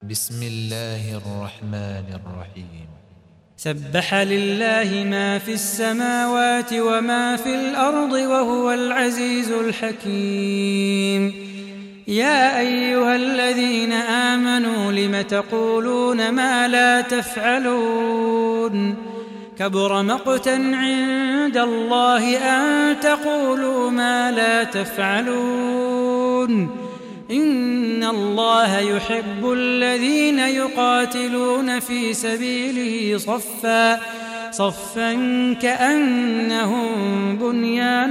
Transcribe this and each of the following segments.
بسم الله الرحمن الرحيم. سبح لله ما في السماوات وما في الأرض وهو العزيز الحكيم. يا أيها الذين آمنوا لم تقولون ما لا تفعلون كبر مقتا عند الله أن تقولوا ما لا تفعلون إن الله يحب الذين يقاتلون في سبيله صفا كأنهم بنيان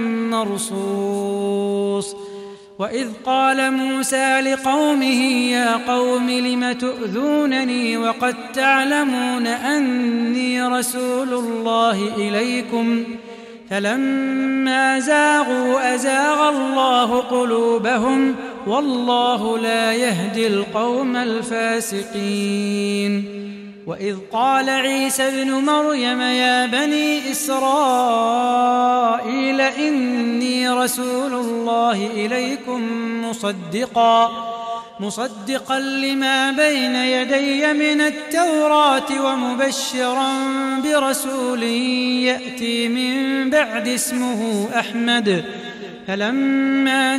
مرصوص. وإذ قال موسى لقومه يا قوم لم تؤذونني وقد تعلمون أني رسول الله إليكم فلما زاغوا أزاغ الله قلوبهم والله لا يهدي القوم الفاسقين. وإذ قال عيسى ابن مريم يا بني إسرائيل إني رسول الله إليكم مصدقا لما بين يدي من التوراة ومبشرا برسول يأتي من بعد اسمه أحمد فلما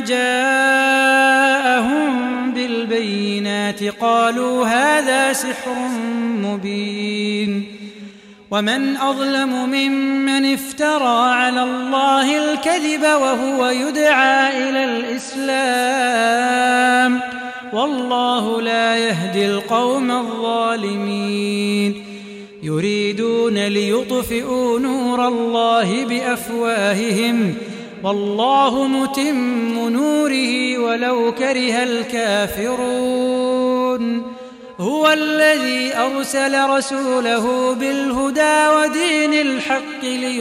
جاءهم بالبينات قالوا هذا سحر مبين. ومن أظلم ممن افترى على الله الكذب وهو يدعى إلى الإسلام والله لا يهدي القوم الظالمين. يريدون ليطفئوا نور الله بأفواههم والله متم نوره ولو كره الكافرون. هو الذي أرسل رسوله بالهدى ودين الحق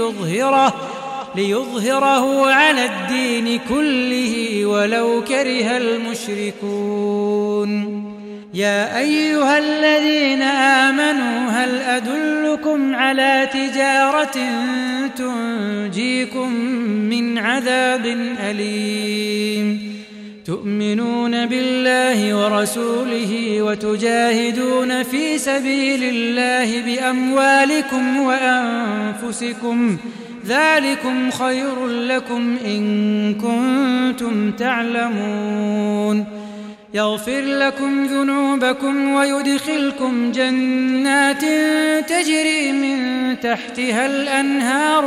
ليظهره على الدين كله ولو كره المشركون. يا أيها الذين آمنوا هل أدلكم على تجارة تنجيكم من عذاب أليم تؤمنون بالله ورسوله وتجاهدون في سبيل الله بأموالكم وأنفسكم ذلكم خير لكم إن كنتم تعلمون. يغفر لكم ذنوبكم ويدخلكم جنات تجري من تحتها الأنهار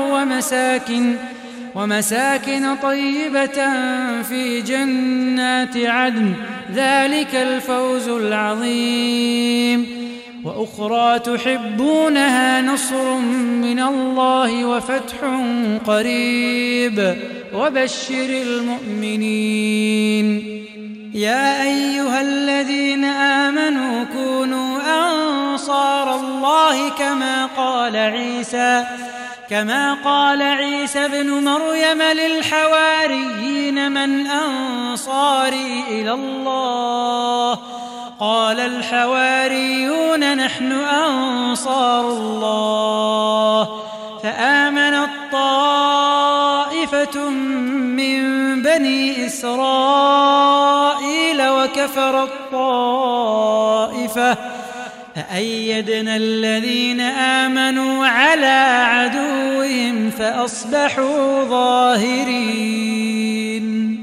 ومساكن طيبة في جنات عدن ذلك الفوز العظيم. وأخرى تحبونها نصر من الله وفتح قريب وبشر المؤمنين. يا أيها الذين آمنوا كونوا أنصار الله كما قال عيسى ابن مريم للحواريين من أنصاري إلى الله قال الحواريون نحن أنصار الله فآمنت طائفة من بني إسرائيل وكفرت طائفة فأيدنا الذين آمنوا على عدوهم فأصبحوا ظاهرين.